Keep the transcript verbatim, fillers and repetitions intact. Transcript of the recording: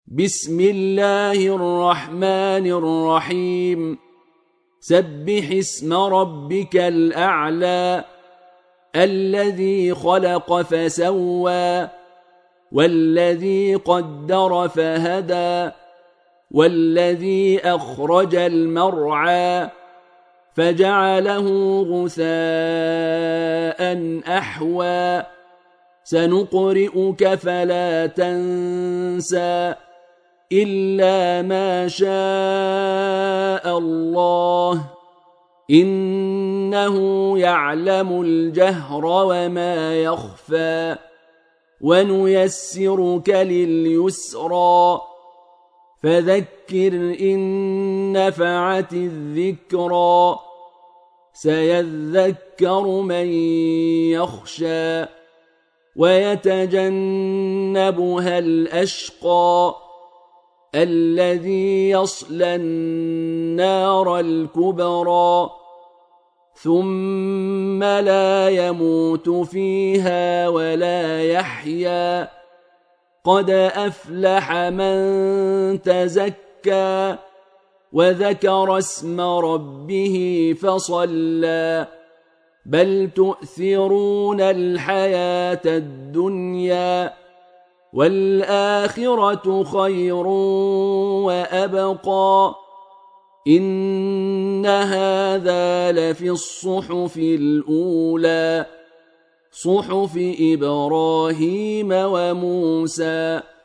بسم الله الرحمن الرحيم سبح اسم ربك الأعلى الذي خلق فسوى والذي قدر فهدى والذي أخرج المرعى فجعله غثاء أحوى سنقرئك فلا تنسى إلا ما شاء الله إنه يعلم الجهر وما يخفى ونيسرك لليسرى فذكر إن نفعت الذكرى سيذكر من يخشى ويتجنبها الأشقى الذي يصلى النار الكبرى ثم لا يموت فيها ولا يحيا قد أفلح من تزكى وذكر اسم ربه فصلى بل تؤثرون الحياة الدنيا والآخرة خير وأبقى إن هذا لفي الصحف الأولى صحف إبراهيم وموسى